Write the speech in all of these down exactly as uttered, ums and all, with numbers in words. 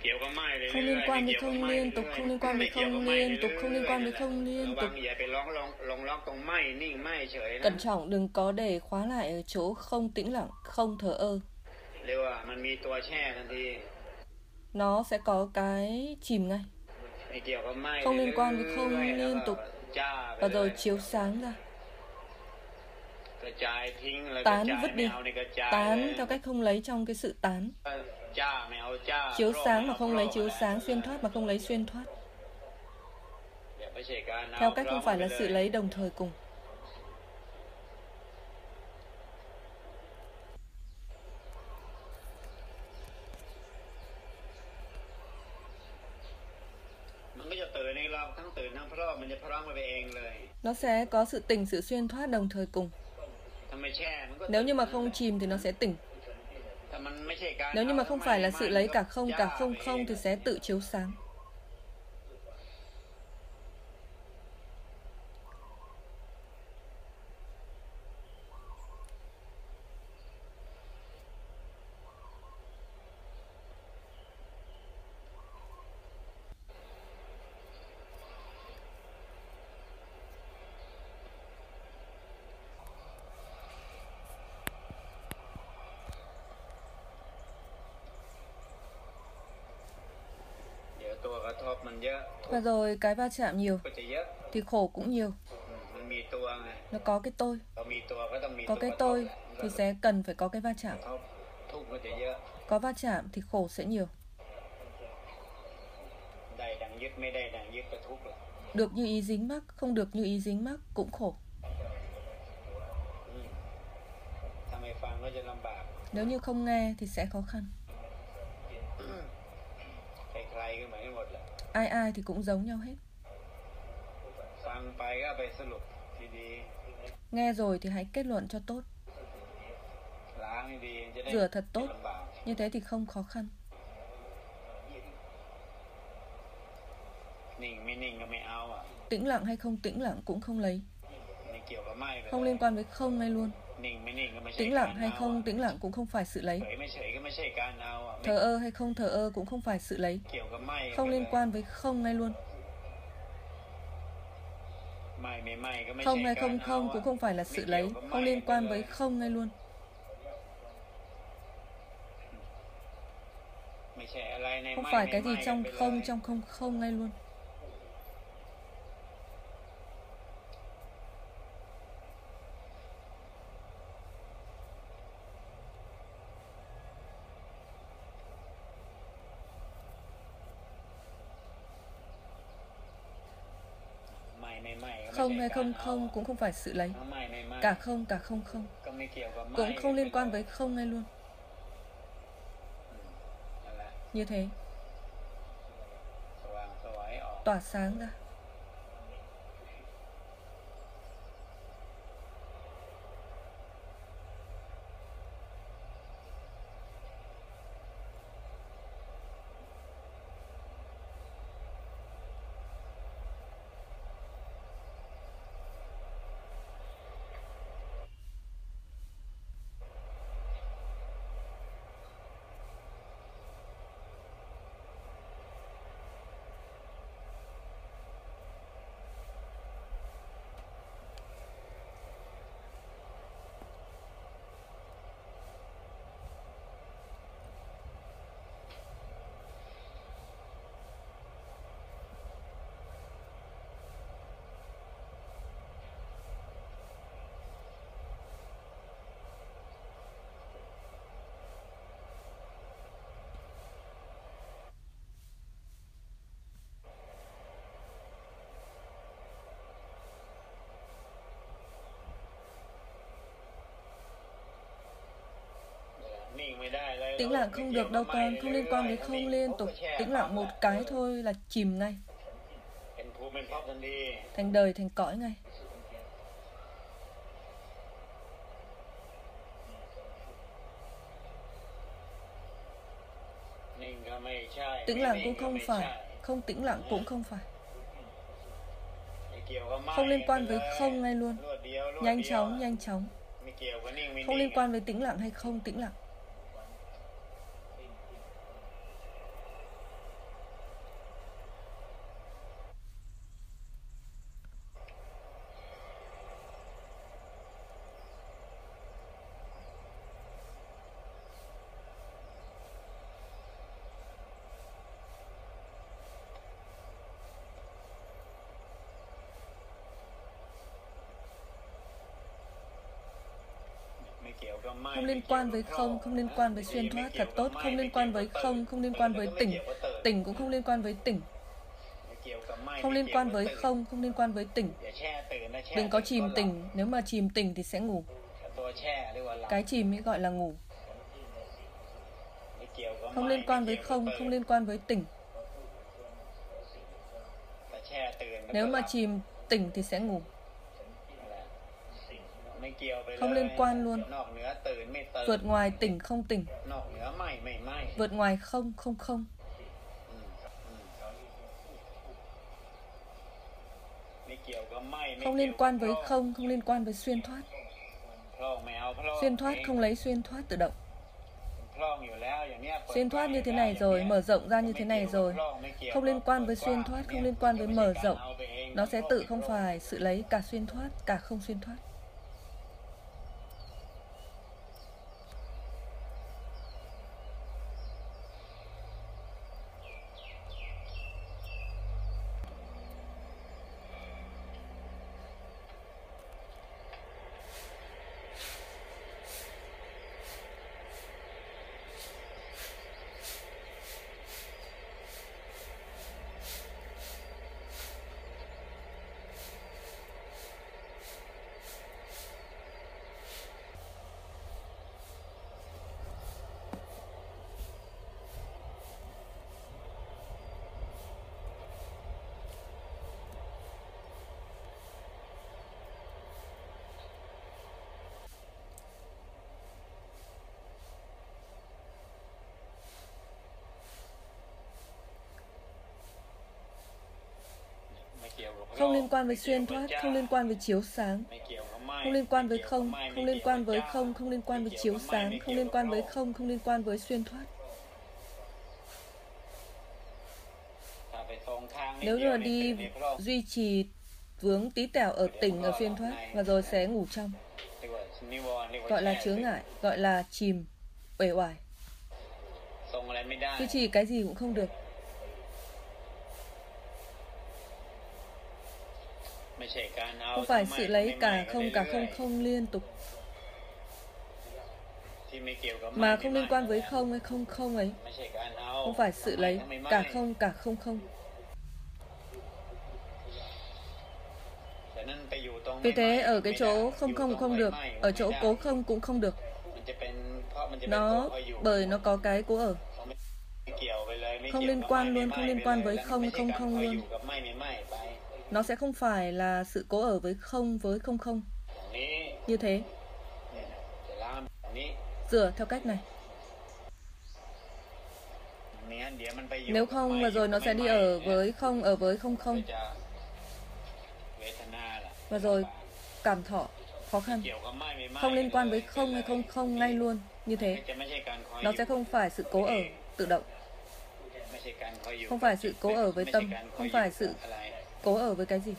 Không liên quan với không liên tục, không liên quan với không liên tục, không liên quan với không liên tục. Cẩn trọng đừng có để khóa lại ở chỗ không tĩnh lặng, không thờ ơ. Nó sẽ có cái chìm ngay. Không liên quan với không liên tục. Và rồi chiếu sáng ra. Tán vứt đi. Tán theo cách không lấy trong cái sự tán. Chiếu sáng mà không lấy chiếu sáng, xuyên thoát mà không lấy xuyên thoát. Theo cách không phải là sự lấy đồng thời cùng. Nó sẽ có sự tỉnh, sự xuyên thoát đồng thời cùng. Nếu như mà không chìm thì nó sẽ tỉnh. Nếu như mà không phải là sự lấy cả không, cả không không thì sẽ tự chiếu sáng. Và rồi cái va chạm nhiều thì khổ cũng nhiều. Nó có cái tôi. Có cái tôi thì sẽ cần phải có cái va chạm. Có va chạm thì khổ sẽ nhiều. Được như ý dính mắc, không được như ý dính mắc cũng khổ. Nếu như không nghe thì sẽ khó khăn. Ai ai thì cũng giống nhau hết. Nghe rồi thì hãy kết luận cho tốt. Rửa thật tốt. Như thế thì không khó khăn. Tĩnh lặng hay không tĩnh lặng cũng không lấy. Không liên quan với không ngay luôn. Tĩnh lặng hay không tĩnh lặng cũng không phải sự lấy. Thờ ơ hay không thờ ơ cũng không phải sự lấy. Không liên quan với không ngay luôn. Không hay không không cũng không phải là sự lấy. Không liên quan với không ngay luôn. Không phải cái gì trong không trong không không ngay luôn. Không hay không không cũng không phải sự lấy. Cả không cả không không cũng không liên quan với không ngay luôn. Như thế tỏa sáng ra. Tĩnh lặng không được đâu con. Không liên quan với không liên tục. Tĩnh lặng một cái thôi là chìm ngay. Thành đời thành cõi ngay. Tĩnh lặng cũng không phải. Không tĩnh lặng cũng không phải. Không liên quan với không ngay luôn. Nhanh chóng, nhanh chóng. Không liên quan với tĩnh lặng hay không tĩnh lặng. Không liên quan với không, không liên quan với xuyên thoát, thật tốt. Không liên quan với không, không liên quan với tỉnh. Tỉnh cũng không liên quan với tỉnh. Không liên quan với không, không liên quan với tỉnh. Đừng có chìm tỉnh, nếu mà chìm tỉnh thì sẽ ngủ. Cái chìm mới gọi là ngủ. Không liên quan với không, không liên quan với tỉnh. Nếu mà chìm tỉnh thì sẽ ngủ. Không liên quan luôn. Vượt ngoài tỉnh không tỉnh. Vượt ngoài không không không. Không liên quan với không, không liên quan với xuyên thoát. Xuyên thoát không lấy xuyên thoát tự động. Xuyên thoát như thế này rồi, mở rộng ra như thế này rồi. Không liên quan với xuyên thoát, không liên quan với mở rộng. Nó sẽ tự không phải sự lấy cả xuyên thoát, cả không xuyên thoát. Không liên quan với xuyên thoát, không liên quan với chiếu sáng. Không liên quan với không, không liên quan với không, không liên quan với chiếu sáng. Không liên quan với không, không liên quan với xuyên thoát. Nếu như là đi duy trì vướng tí tẹo ở tỉnh, ở xuyên thoát, và rồi sẽ ngủ trong, gọi là chướng ngại, gọi là chìm, uể oải. Duy trì cái gì cũng không được. Không phải sự lấy cả không, cả không không liên tục. Mà không liên quan với không hay không không ấy. Không phải sự lấy cả không, cả không không. Vì thế ở cái chỗ không không không được, ở chỗ cố không cũng không được. Nó bởi nó có cái cố ở. Không liên quan luôn, không liên quan với không không không luôn. Nó sẽ không phải là sự cố ở với không với không không. Như thế. Rửa theo cách này. Nếu không và rồi nó sẽ đi ở với không, ở với không không. Và rồi cảm thọ khó khăn. Không liên quan với không hay không không ngay luôn. Như thế. Nó sẽ không phải sự cố ở tự động. Không phải sự cố ở với tâm. Không phải sự cố ở với cái gì.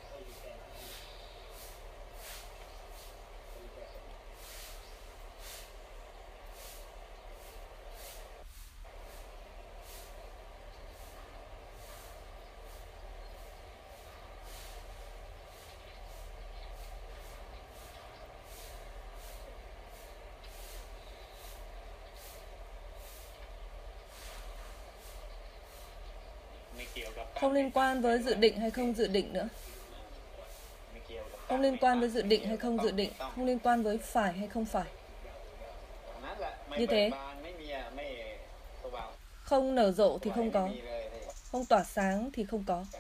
Không liên quan với dự định hay không dự định nữa. Không liên quan với dự định hay không dự định. Không liên quan với phải hay không phải. Như thế. Không nở rộ thì không có. Không tỏa sáng thì không có.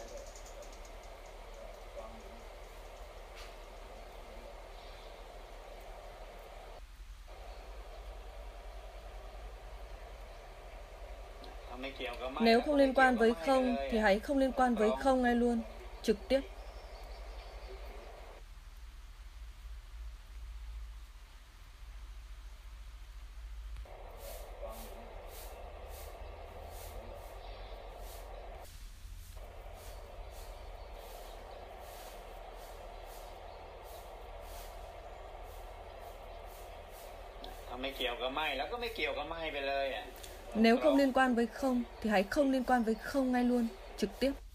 Nếu không liên quan với không thì hãy không liên quan với không ngay luôn, trực tiếp. Nếu không liên quan với không thì hãy không liên quan với không ngay luôn, trực tiếp.